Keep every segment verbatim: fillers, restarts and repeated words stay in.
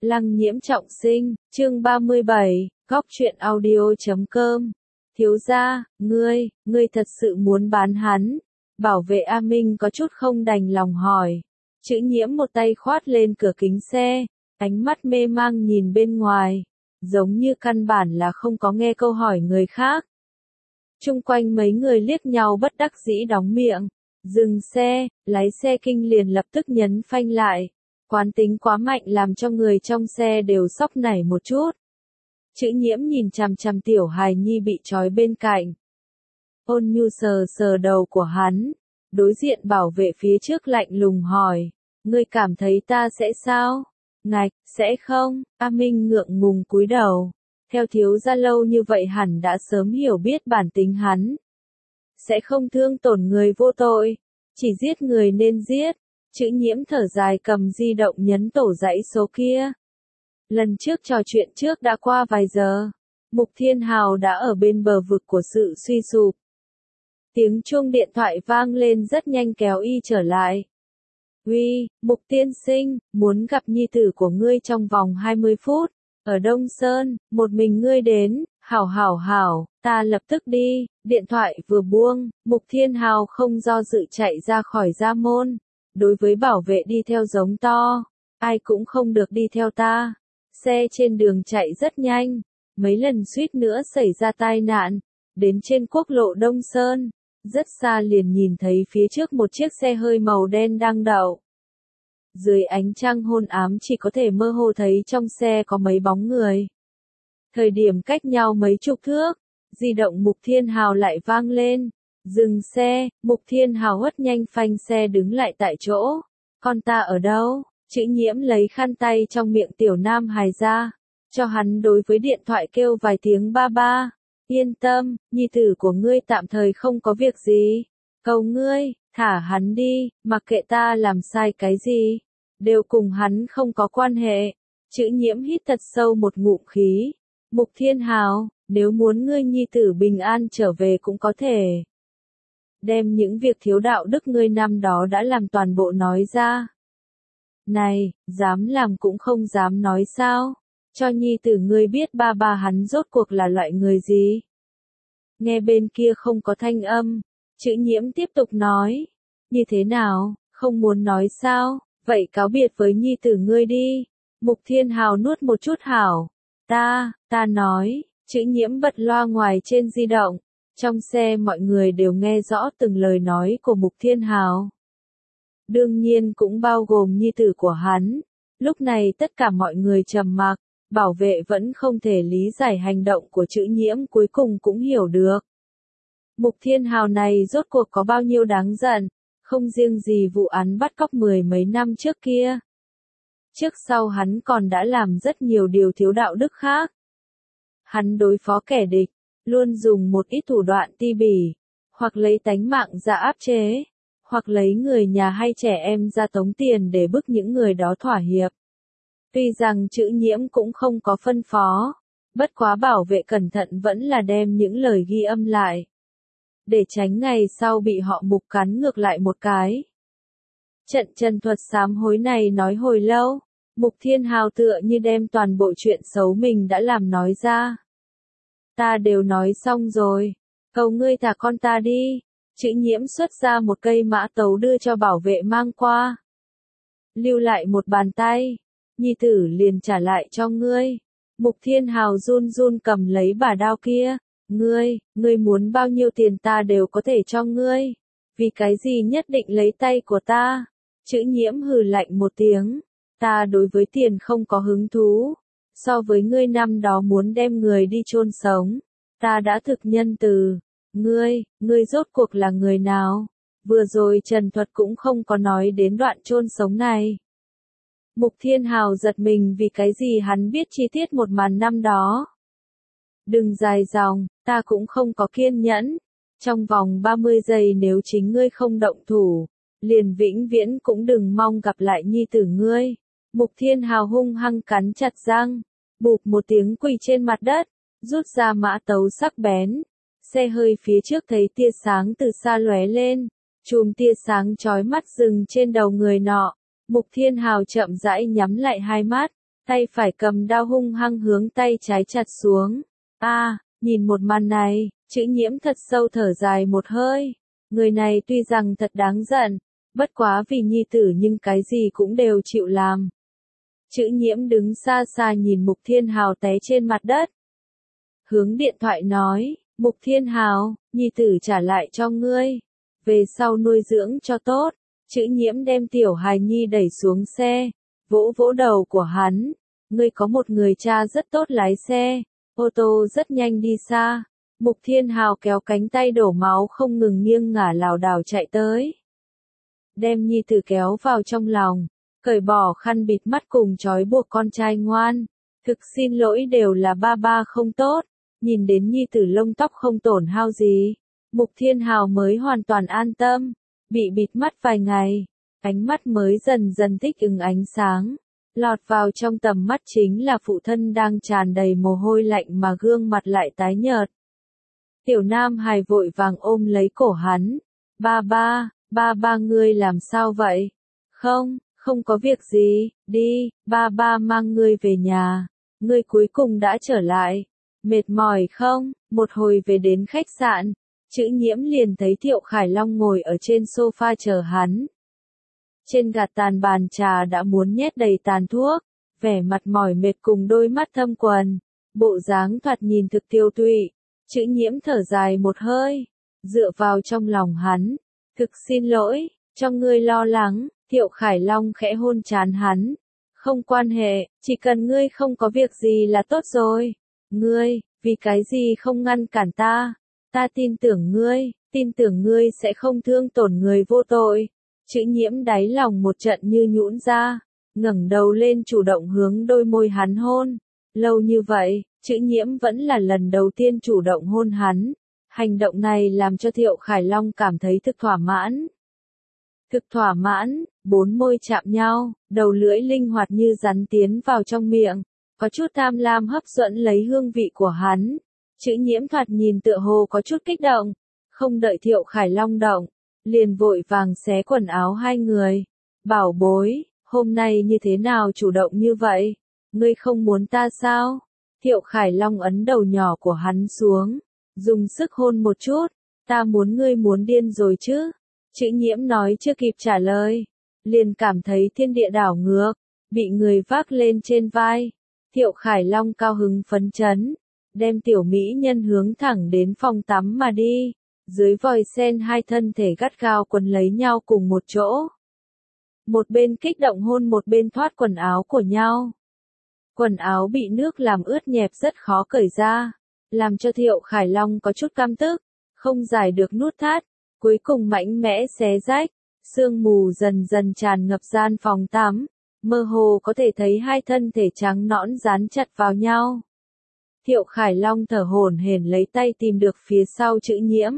Lăng Nhiễm trọng sinh, chương ba mươi bảy, góc truyện audio chấm com. Thiếu gia, ngươi, ngươi thật sự muốn bán hắn? Bảo vệ A Minh có chút không đành lòng hỏi. Chữ Nhiễm một tay khoát lên cửa kính xe, ánh mắt mê mang nhìn bên ngoài, giống như căn bản là không có nghe câu hỏi người khác. Chung quanh mấy người liếc nhau bất đắc dĩ đóng miệng, dừng xe, lái xe kinh liền lập tức nhấn phanh lại. Quán tính quá mạnh làm cho người trong xe đều sốc nảy một chút. Chữ Nhiễm nhìn chằm chằm tiểu hài nhi bị trói bên cạnh. Ôn nhu sờ sờ đầu của hắn, đối diện bảo vệ phía trước lạnh lùng hỏi, ngươi cảm thấy ta sẽ sao? Ngạch, sẽ không? A Minh ngượng ngùng cúi đầu. Theo thiếu gia lâu như vậy hẳn đã sớm hiểu biết bản tính hắn. Sẽ không thương tổn người vô tội, chỉ giết người nên giết. Chữ Nhiễm thở dài cầm di động nhấn tổ dãy số kia. Lần trước trò chuyện trước đã qua vài giờ. Mục Thiên Hào đã ở bên bờ vực của sự suy sụp. Tiếng chuông điện thoại vang lên rất nhanh kéo y trở lại. Uy, Mục tiên sinh, muốn gặp nhi tử của ngươi trong vòng hai mươi phút. Ở Đông Sơn, một mình ngươi đến, hảo hảo hảo, ta lập tức đi. Điện thoại vừa buông, Mục Thiên Hào không do dự chạy ra khỏi gia môn. Đối với bảo vệ đi theo giống to, ai cũng không được đi theo ta. Xe trên đường chạy rất nhanh, mấy lần suýt nữa xảy ra tai nạn. Đến trên quốc lộ Đông Sơn, rất xa liền nhìn thấy phía trước một chiếc xe hơi màu đen đang đậu. Dưới ánh trăng hôn ám chỉ có thể mơ hồ thấy trong xe có mấy bóng người. Thời điểm cách nhau mấy chục thước, di động Mục Thiên Hào lại vang lên. Dừng xe, Mục Thiên Hào hất nhanh phanh xe đứng lại tại chỗ. Con ta ở đâu? Chữ Nhiễm lấy khăn tay trong miệng tiểu nam hài ra, cho hắn đối với điện thoại kêu vài tiếng ba ba. Yên tâm, nhi tử của ngươi tạm thời không có việc gì. Cầu ngươi, thả hắn đi, mặc kệ ta làm sai cái gì, đều cùng hắn không có quan hệ. Chữ Nhiễm hít thật sâu một ngụm khí. Mục Thiên Hào, nếu muốn ngươi nhi tử bình an trở về cũng có thể. Đem những việc thiếu đạo đức ngươi năm đó đã làm toàn bộ nói ra. Này, dám làm cũng không dám nói sao? Cho nhi tử ngươi biết ba ba hắn rốt cuộc là loại người gì? Nghe bên kia không có thanh âm, Chữ Nhiễm tiếp tục nói. Như thế nào, không muốn nói sao? Vậy cáo biệt với nhi tử ngươi đi. Mục Thiên Hào nuốt một chút hảo. Ta, ta nói, Chữ Nhiễm bật loa ngoài trên di động. Trong xe mọi người đều nghe rõ từng lời nói của Mục Thiên Hào. Đương nhiên cũng bao gồm nhi tử của hắn. Lúc này tất cả mọi người trầm mặc, bảo vệ vẫn không thể lý giải hành động của Chữ Nhiễm cuối cùng cũng hiểu được. Mục Thiên Hào này rốt cuộc có bao nhiêu đáng giận, không riêng gì vụ án bắt cóc mười mấy năm trước kia. Trước sau hắn còn đã làm rất nhiều điều thiếu đạo đức khác. Hắn đối phó kẻ địch, luôn dùng một ít thủ đoạn ti bỉ, hoặc lấy tánh mạng ra áp chế, hoặc lấy người nhà hay trẻ em ra tống tiền để bức những người đó thỏa hiệp. Tuy rằng Chữ Nhiễm cũng không có phân phó, bất quá bảo vệ cẩn thận vẫn là đem những lời ghi âm lại, để tránh ngày sau bị họ Mục cắn ngược lại một cái. Trận trần thuật sám hối này nói hồi lâu, Mục Thiên Hào tựa như đem toàn bộ chuyện xấu mình đã làm nói ra. Ta đều nói xong rồi, cầu ngươi thả con ta đi. Chữ Nhiễm xuất ra một cây mã tấu đưa cho bảo vệ mang qua. Lưu lại một bàn tay, nhi tử liền trả lại cho ngươi. Mục Thiên Hào run run cầm lấy bả đao kia. Ngươi, ngươi muốn bao nhiêu tiền ta đều có thể cho ngươi. Vì cái gì nhất định lấy tay của ta? Chữ Nhiễm hừ lạnh một tiếng. Ta đối với tiền không có hứng thú. So với ngươi năm đó muốn đem người đi chôn sống, ta đã thực nhân từ. Ngươi, ngươi rốt cuộc là người nào? Vừa rồi Trần Thuật cũng không có nói đến đoạn chôn sống này. Mục Thiên Hào giật mình vì cái gì hắn biết chi tiết một màn năm đó. Đừng dài dòng, ta cũng không có kiên nhẫn. Trong vòng ba mươi giây nếu chính ngươi không động thủ, liền vĩnh viễn cũng đừng mong gặp lại nhi tử ngươi. Mục Thiên Hào hung hăng cắn chặt răng, bụp một tiếng quỳ trên mặt đất, rút ra mã tấu sắc bén. Xe hơi phía trước thấy tia sáng từ xa lóe lên, chùm tia sáng chói mắt dừng trên đầu người nọ. Mục Thiên Hào chậm rãi nhắm lại hai mắt, tay phải cầm đao hung hăng hướng tay trái chặt xuống. A, à, nhìn một màn này, Chữ Nhiễm thật sâu thở dài một hơi. Người này tuy rằng thật đáng giận, bất quá vì nhi tử nhưng cái gì cũng đều chịu làm. Chữ Nhiễm đứng xa xa nhìn Mục Thiên Hào té trên mặt đất. Hướng điện thoại nói, Mục Thiên Hào, nhi tử trả lại cho ngươi. Về sau nuôi dưỡng cho tốt. Chữ Nhiễm đem tiểu hài nhi đẩy xuống xe, vỗ vỗ đầu của hắn. Ngươi có một người cha rất tốt lái xe, ô tô rất nhanh đi xa. Mục Thiên Hào kéo cánh tay đổ máu không ngừng nghiêng ngả lảo đảo chạy tới. Đem nhi tử kéo vào trong lòng, cởi bỏ khăn bịt mắt cùng trói buộc con trai ngoan. Thực xin lỗi đều là ba ba không tốt, nhìn đến nhi tử lông tóc không tổn hao gì. Mục Thiên Hào mới hoàn toàn an tâm, bị bịt mắt vài ngày, ánh mắt mới dần dần thích ứng ánh sáng. Lọt vào trong tầm mắt chính là phụ thân đang tràn đầy mồ hôi lạnh mà gương mặt lại tái nhợt. Tiểu Nam Hài vội vàng ôm lấy cổ hắn. Ba ba, ba ba ngươi làm sao vậy? Không, không có việc gì, đi, ba ba mang ngươi về nhà. Ngươi cuối cùng đã trở lại. Mệt mỏi không? Một hồi về đến khách sạn, Chữ Nhiễm liền thấy Thiệu Khải Long ngồi ở trên sofa chờ hắn. Trên gạt tàn bàn trà đã muốn nhét đầy tàn thuốc, vẻ mặt mỏi mệt cùng đôi mắt thâm quầng, bộ dáng thoạt nhìn thực tiêu tụy. Chữ Nhiễm thở dài một hơi, dựa vào trong lòng hắn. Thực xin lỗi, cho ngươi lo lắng. Thiệu Khải Long khẽ hôn trán hắn. Không quan hệ, chỉ cần ngươi không có việc gì là tốt rồi. Ngươi, vì cái gì không ngăn cản ta? Ta tin tưởng ngươi, tin tưởng ngươi sẽ không thương tổn người vô tội. Chữ Nhiễm đáy lòng một trận như nhũn ra, ngẩng đầu lên chủ động hướng đôi môi hắn hôn. Lâu như vậy, Chữ Nhiễm vẫn là lần đầu tiên chủ động hôn hắn. Hành động này làm cho Thiệu Khải Long cảm thấy thực thỏa mãn. Thực thỏa mãn, bốn môi chạm nhau, đầu lưỡi linh hoạt như rắn tiến vào trong miệng, có chút tham lam hấp dẫn lấy hương vị của hắn. Chữ Nhiễm thoạt nhìn tựa hồ có chút kích động, không đợi Thiệu Khải Long động, liền vội vàng xé quần áo hai người. Bảo bối, hôm nay như thế nào chủ động như vậy? Ngươi không muốn ta sao? Thiệu Khải Long ấn đầu nhỏ của hắn xuống, dùng sức hôn một chút. Ta muốn ngươi muốn điên rồi chứ? Chữ Nhiễm nói chưa kịp trả lời, liền cảm thấy thiên địa đảo ngược, bị người vác lên trên vai. Thiệu Khải Long cao hứng phấn chấn, đem tiểu mỹ nhân hướng thẳng đến phòng tắm mà đi. Dưới vòi sen hai thân thể gắt gao quấn lấy nhau cùng một chỗ. Một bên kích động hôn một bên thoát quần áo của nhau. Quần áo bị nước làm ướt nhẹp rất khó cởi ra, làm cho Thiệu Khải Long có chút căm tức, không giải được nút thắt, cuối cùng mạnh mẽ xé rách. Sương mù dần dần tràn ngập gian phòng tắm, mơ hồ có thể thấy hai thân thể trắng nõn dán chặt vào nhau. Thiệu Khải Long thở hổn hển lấy tay tìm được phía sau Chữ Nhiễm.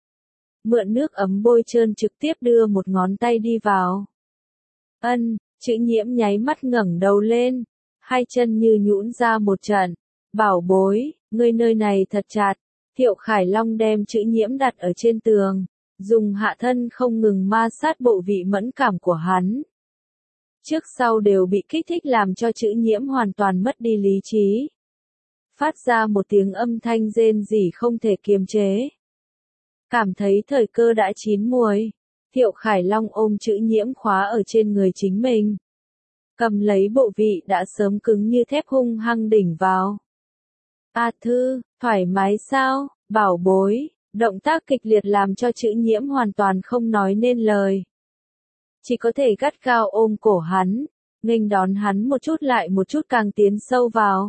Mượn nước ấm bôi trơn trực tiếp đưa một ngón tay đi vào. Ân, Chữ Nhiễm nháy mắt ngẩng đầu lên, hai chân như nhũn ra một trận. Bảo bối, ngươi nơi này thật chặt. Thiệu Khải Long đem Chữ Nhiễm đặt ở trên tường, dùng hạ thân không ngừng ma sát bộ vị mẫn cảm của hắn. Trước sau đều bị kích thích làm cho Chữ Nhiễm hoàn toàn mất đi lý trí. Phát ra một tiếng âm thanh rên rỉ không thể kiềm chế. Cảm thấy thời cơ đã chín muồi, Thiệu Khải Long ôm Chữ Nhiễm khóa ở trên người chính mình. Cầm lấy bộ vị đã sớm cứng như thép hung hăng đỉnh vào. A Thư, thoải mái sao, bảo bối, động tác kịch liệt làm cho Chữ Nhiễm hoàn toàn không nói nên lời. Chỉ có thể gắt gao ôm cổ hắn, nghênh đón hắn một chút lại một chút càng tiến sâu vào.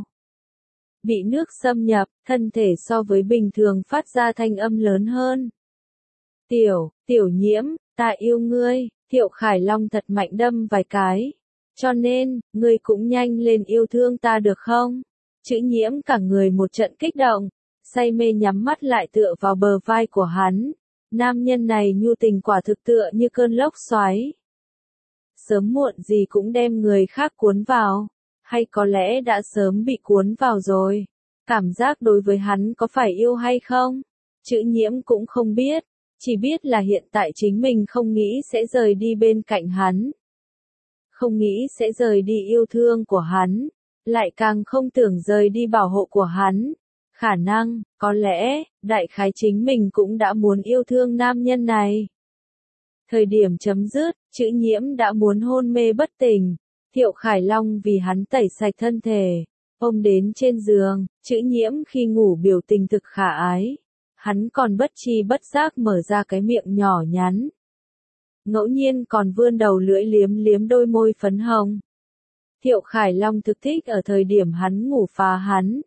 Bị nước xâm nhập, thân thể so với bình thường phát ra thanh âm lớn hơn. Tiểu, tiểu Nhiễm, ta yêu ngươi. Thiệu Khải Long thật mạnh đâm vài cái. Cho nên, ngươi cũng nhanh lên yêu thương ta được không? Chữ Nhiễm cả người một trận kích động, say mê nhắm mắt lại tựa vào bờ vai của hắn. Nam nhân này nhu tình quả thực tựa như cơn lốc xoáy. Sớm muộn gì cũng đem người khác cuốn vào, hay có lẽ đã sớm bị cuốn vào rồi. Cảm giác đối với hắn có phải yêu hay không? Chữ Nhiễm cũng không biết, chỉ biết là hiện tại chính mình không nghĩ sẽ rời đi bên cạnh hắn. Không nghĩ sẽ rời đi yêu thương của hắn. lại càng không tưởng rời đi bảo hộ của hắn. Khả năng, có lẽ, đại khái chính mình cũng đã muốn yêu thương nam nhân này. Thời điểm chấm dứt, Chữ Nhiễm đã muốn hôn mê bất tỉnh. Thiệu Khải Long vì hắn tẩy sạch thân thể, ôm đến trên giường, Chữ Nhiễm khi ngủ biểu tình thực khả ái. Hắn còn bất tri bất giác mở ra cái miệng nhỏ nhắn. Ngẫu nhiên còn vươn đầu lưỡi liếm liếm đôi môi phấn hồng. Thiệu Khải Long thực thích ở thời điểm hắn ngủ phá hắn.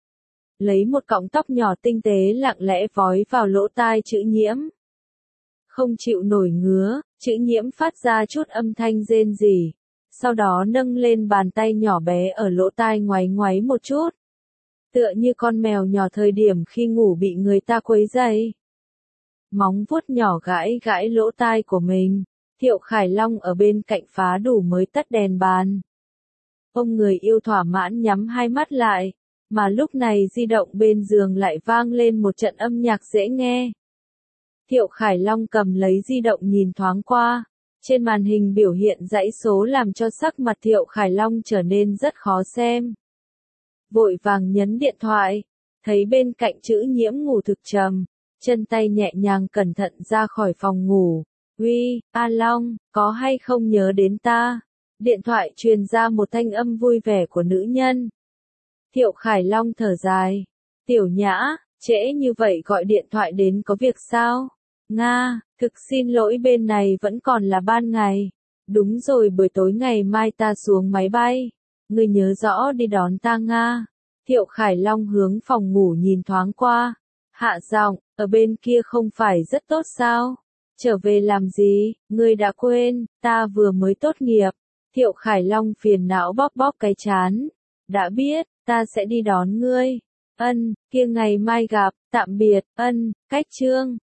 Lấy một cọng tóc nhỏ tinh tế lặng lẽ vói vào lỗ tai Chữ Nhiễm. Không chịu nổi ngứa, Chữ Nhiễm phát ra chút âm thanh rên rỉ. Sau đó nâng lên bàn tay nhỏ bé ở lỗ tai ngoáy ngoáy một chút. Tựa như con mèo nhỏ thời điểm khi ngủ bị người ta quấy rầy. Móng vuốt nhỏ gãi gãi lỗ tai của mình. Thiệu Khải Long ở bên cạnh phá đủ mới tắt đèn bàn. Ông người yêu thỏa mãn nhắm hai mắt lại, mà lúc này di động bên giường lại vang lên một trận âm nhạc dễ nghe. Thiệu Khải Long cầm lấy di động nhìn thoáng qua, trên màn hình biểu hiện dãy số làm cho sắc mặt Thiệu Khải Long trở nên rất khó xem. Vội vàng nhấn điện thoại, thấy bên cạnh Chữ Nhiễm ngủ thực trầm, chân tay nhẹ nhàng cẩn thận ra khỏi phòng ngủ. Uy, A Long, có hay không nhớ đến ta? Điện thoại truyền ra một thanh âm vui vẻ của nữ nhân. Thiệu Khải Long thở dài. Tiểu Nhã, trễ như vậy gọi điện thoại đến có việc sao? Nga, thực xin lỗi bên này vẫn còn là ban ngày. Đúng rồi, buổi tối ngày mai ta xuống máy bay. Ngươi nhớ rõ đi đón ta Nga. Thiệu Khải Long hướng phòng ngủ nhìn thoáng qua. Hạ giọng, ở bên kia không phải rất tốt sao? Trở về làm gì? Ngươi đã quên, ta vừa mới tốt nghiệp. Thiệu Khải Long phiền não bóp bóp cái chán. Đã biết, ta sẽ đi đón ngươi. Ân, kia ngày mai gặp, tạm biệt, ân, cách chương.